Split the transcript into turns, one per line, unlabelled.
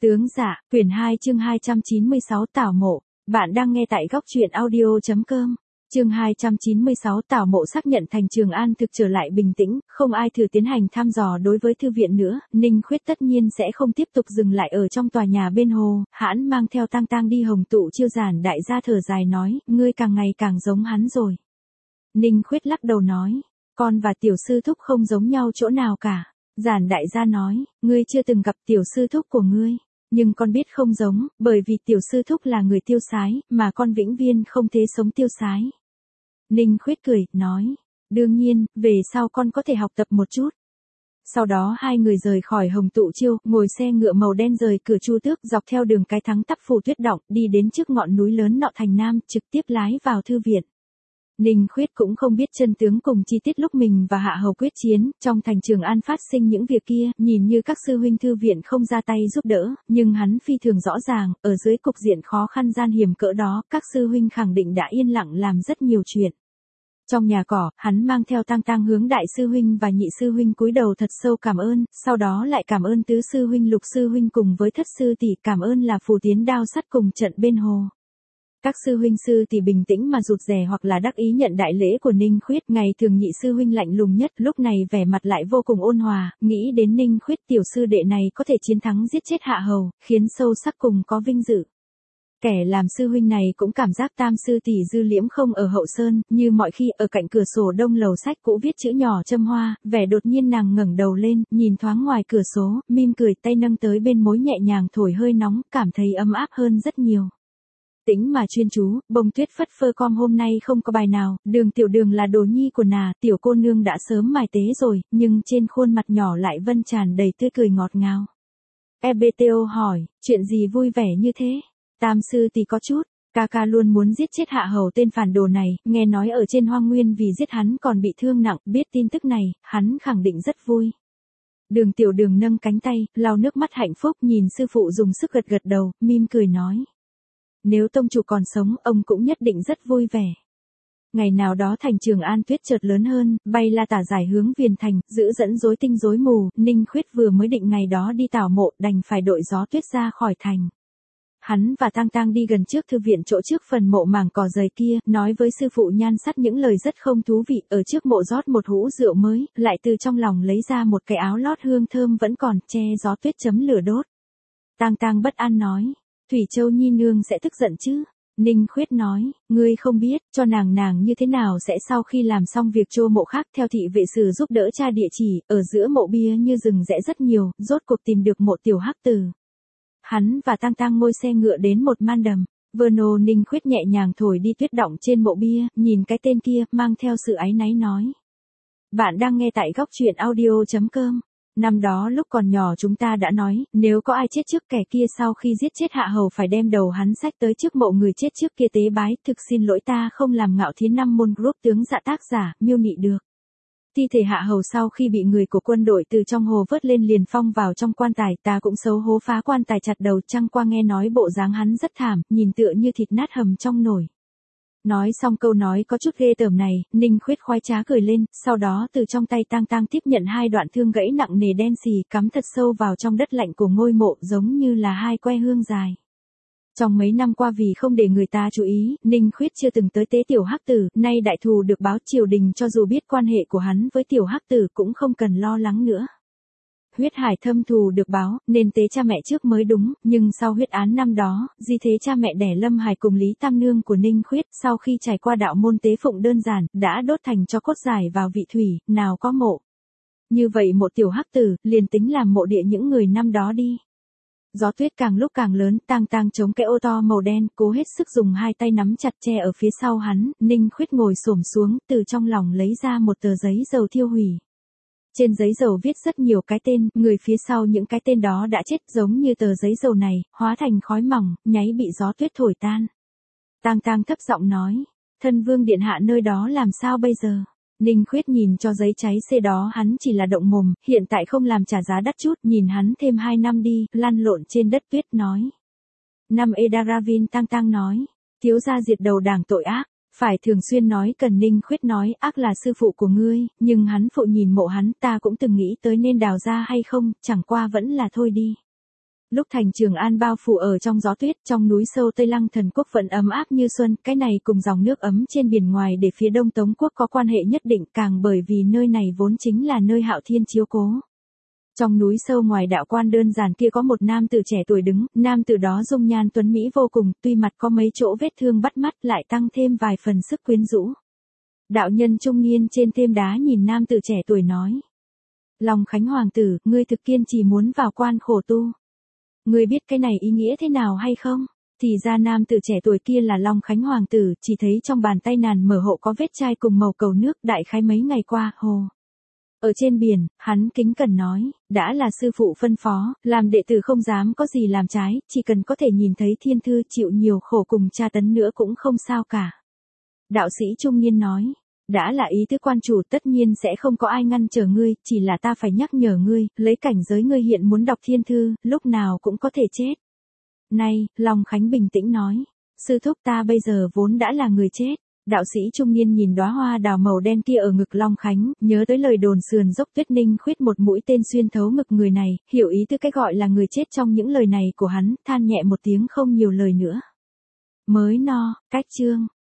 Tướng dạ, quyển 2 chương 296 Tảo Mộ, bạn đang nghe tại góc truyện audio.com. Chương 296 Tảo Mộ xác nhận thành Trường An thực trở lại bình tĩnh, không ai thử tiến hành thăm dò đối với thư viện nữa, Ninh Khuyết tất nhiên sẽ không tiếp tục dừng lại ở trong tòa nhà bên hồ, hãn mang theo Tang Tang đi Hồng Tụ Chiêu. Giản đại gia thở dài nói, ngươi càng ngày càng giống hắn rồi. Ninh Khuyết lắc đầu nói, con và tiểu sư thúc không giống nhau chỗ nào cả. Giản đại gia nói, ngươi chưa từng gặp tiểu sư thúc của ngươi. Nhưng con biết không giống, bởi vì tiểu sư thúc là người tiêu sái, mà con vĩnh viên không thể sống tiêu sái. Ninh Khuyết cười, nói, đương nhiên, về sau con có thể học tập một chút. Sau đó hai người rời khỏi Hồng Tụ Chiêu, ngồi xe ngựa màu đen rời cửa Chu Tước, dọc theo đường cái thắng tắp phủ tuyết động, đi đến trước ngọn núi lớn nọ thành Nam, trực tiếp lái vào thư viện. Ninh Khuyết cũng không biết chân tướng cùng chi tiết lúc mình và Hạ Hầu quyết chiến, trong thành Trường An phát sinh những việc kia, nhìn như các sư huynh thư viện không ra tay giúp đỡ, nhưng hắn phi thường rõ ràng, ở dưới cục diện khó khăn gian hiểm cỡ đó, các sư huynh khẳng định đã yên lặng làm rất nhiều chuyện. Trong nhà cỏ, hắn mang theo Tang Tang hướng đại sư huynh và nhị sư huynh cúi đầu thật sâu cảm ơn, sau đó lại cảm ơn tứ sư huynh lục sư huynh cùng với thất sư tỷ, cảm ơn là phù tiến đao sắt cùng trận bên hồ. Các sư huynh sư thì bình tĩnh mà rụt rè hoặc là đắc ý nhận đại lễ của Ninh Khuyết, ngày thường nhị sư huynh lạnh lùng nhất, lúc này vẻ mặt lại vô cùng ôn hòa, nghĩ đến Ninh Khuyết tiểu sư đệ này có thể chiến thắng giết chết Hạ Hầu, khiến sâu sắc cùng có vinh dự. Kẻ làm sư huynh này cũng cảm giác tam sư tỷ Dư Liễm không ở hậu sơn, như mọi khi ở cạnh cửa sổ đông lầu sách cũ viết chữ nhỏ châm hoa, vẻ đột nhiên nàng ngẩng đầu lên, nhìn thoáng ngoài cửa sổ, mỉm cười, tay nâng tới bên mối nhẹ nhàng thổi hơi nóng, cảm thấy ấm áp hơn rất nhiều. Tĩnh mà chuyên chú, bông tuyết phất phơ com hôm nay không có bài nào, Đường Tiểu Đường là đồ nhi của tiểu cô nương đã sớm mài tế rồi, nhưng trên khuôn mặt nhỏ lại vân tràn đầy tươi cười ngọt ngào. EBTO hỏi, chuyện gì vui vẻ như thế? Tam sư tỷ có chút, ca ca luôn muốn giết chết Hạ Hầu tên phản đồ này, nghe nói ở trên Hoang Nguyên vì giết hắn còn bị thương nặng, biết tin tức này, hắn khẳng định rất vui. Đường Tiểu Đường nâng cánh tay, lau nước mắt hạnh phúc nhìn sư phụ dùng sức gật gật đầu, mỉm cười nói. Nếu tông chủ còn sống, ông cũng nhất định rất vui vẻ. Ngày nào đó thành Trường An tuyết chợt lớn hơn, bay la tả giải hướng Viền Thành, giữ dẫn rối tinh rối mù, Ninh Khuyết vừa mới định ngày đó đi tảo mộ, đành phải đội gió tuyết ra khỏi thành. Hắn và Tang Tang đi gần trước thư viện chỗ trước phần mộ mảng cỏ dày kia, nói với sư phụ Nhan Sắt những lời rất không thú vị, ở trước mộ rót một hũ rượu mới, lại từ trong lòng lấy ra một cái áo lót hương thơm vẫn còn, che gió tuyết chấm lửa đốt. Tang Tang bất an nói. Thủy Châu Nhi nương sẽ tức giận chứ? Ninh Khuyết nói, ngươi không biết, cho nàng như thế nào sẽ sau khi làm xong việc trô mộ khác theo thị vệ sử giúp đỡ tra địa chỉ, ở giữa mộ bia như rừng rẽ rất nhiều, rốt cuộc tìm được mộ tiểu hắc tử. Hắn và Tang Tang ngồi xe ngựa đến một man đầm, Verno Ninh Khuyết nhẹ nhàng thổi đi tuyết đọng trên mộ bia, nhìn cái tên kia, mang theo sự áy náy nói. Bạn đang nghe tại góc truyện audio.com. Năm đó lúc còn nhỏ chúng ta đã nói, nếu có ai chết trước kẻ kia sau khi giết chết Hạ Hầu phải đem đầu hắn xách tới trước mộ người chết trước kia tế bái, thực xin lỗi ta không làm Ngạo Thiến Năm môn group tướng dạ tác giả, miêu nị được. Thi thể Hạ Hầu sau khi bị người của quân đội từ trong hồ vớt lên liền phong vào trong quan tài, ta cũng xấu hố phá quan tài chặt đầu, chăng qua nghe nói bộ dáng hắn rất thảm, nhìn tựa như thịt nát hầm trong nồi. Nói xong câu nói có chút ghê tởm này, Ninh Khuyết khoái trá cười lên, sau đó từ trong tay Tang Tang tiếp nhận hai đoạn thương gãy nặng nề đen xì, cắm thật sâu vào trong đất lạnh của ngôi mộ, giống như là hai que hương dài. Trong mấy năm qua vì không để người ta chú ý, Ninh Khuyết chưa từng tới tế tiểu hắc tử, nay đại thù được báo, triều đình cho dù biết quan hệ của hắn với tiểu hắc tử cũng không cần lo lắng nữa. Huyết hải thâm thù được báo, nên tế cha mẹ trước mới đúng, nhưng sau huyết án năm đó, di thế cha mẹ đẻ Lâm Hải cùng Lý Tam Nương của Ninh Khuyết, sau khi trải qua đạo môn tế phụng đơn giản, đã đốt thành cho cốt giải vào vị thủy, nào có mộ. Như vậy mộ tiểu hắc tử, liền tính làm mộ địa những người năm đó đi. Gió tuyết càng lúc càng lớn, Tang Tang chống cái ô to màu đen, cố hết sức dùng hai tay nắm chặt che ở phía sau hắn, Ninh Khuyết ngồi xổm xuống, từ trong lòng lấy ra một tờ giấy dầu thiêu hủy. Trên giấy dầu viết rất nhiều cái tên, người phía sau những cái tên đó đã chết, giống như tờ giấy dầu này, hóa thành khói mỏng, nháy bị gió tuyết thổi tan. Tang Tang thấp giọng nói, thân vương điện hạ nơi đó làm sao bây giờ? Ninh Khuyết nhìn cho giấy cháy xê đó hắn chỉ là động mồm, hiện tại không làm trả giá đắt chút, nhìn hắn thêm 2 năm đi, lăn lộn trên đất tuyết nói. Năm Edaravin Tang Tang nói, thiếu gia diệt đầu đảng tội ác. Phải thường xuyên nói cần Ninh Khuyết nói, ác là sư phụ của ngươi, nhưng hắn phụ nhìn mộ hắn, ta cũng từng nghĩ tới nên đào ra hay không, chẳng qua vẫn là thôi đi. Lúc thành Trường An bao phủ ở trong gió tuyết, trong núi sâu Tây Lăng Thần Quốc vẫn ấm áp như xuân, cái này cùng dòng nước ấm trên biển ngoài để phía đông Tống Quốc có quan hệ nhất định, càng bởi vì nơi này vốn chính là nơi Hạo Thiên chiếu cố. Trong núi sâu ngoài đạo quan đơn giản kia có một nam tử trẻ tuổi đứng, nam tử đó dung nhan tuấn mỹ vô cùng, tuy mặt có mấy chỗ vết thương bắt mắt lại tăng thêm vài phần sức quyến rũ. Đạo nhân trung niên trên thềm đá nhìn nam tử trẻ tuổi nói. Long Khánh hoàng tử, ngươi thực kiên trì muốn vào quan khổ tu. Ngươi biết cái này ý nghĩa thế nào hay không? Thì ra nam tử trẻ tuổi kia là Long Khánh hoàng tử, chỉ thấy trong bàn tay nàn mở hộ có vết chai cùng màu cầu nước, đại khái mấy ngày qua, hồ. Ở trên biển, hắn kính cẩn nói, đã là sư phụ phân phó, làm đệ tử không dám có gì làm trái, chỉ cần có thể nhìn thấy thiên thư chịu nhiều khổ cùng tra tấn nữa cũng không sao cả. Đạo sĩ trung niên nói, đã là ý tứ quan chủ tất nhiên sẽ không có ai ngăn trở ngươi, chỉ là ta phải nhắc nhở ngươi, lấy cảnh giới ngươi hiện muốn đọc thiên thư, lúc nào cũng có thể chết. Này, Long Khánh bình tĩnh nói, sư thúc ta bây giờ vốn đã là người chết. Đạo sĩ trung niên nhìn đóa hoa đào màu đen kia ở ngực Long Khánh, nhớ tới lời đồn sườn dốc Tuyết Ninh khuyết một mũi tên xuyên thấu ngực người này, hiểu ý tư cái gọi là người chết trong những lời này của hắn, than nhẹ một tiếng không nhiều lời nữa. Mới no, cách chương.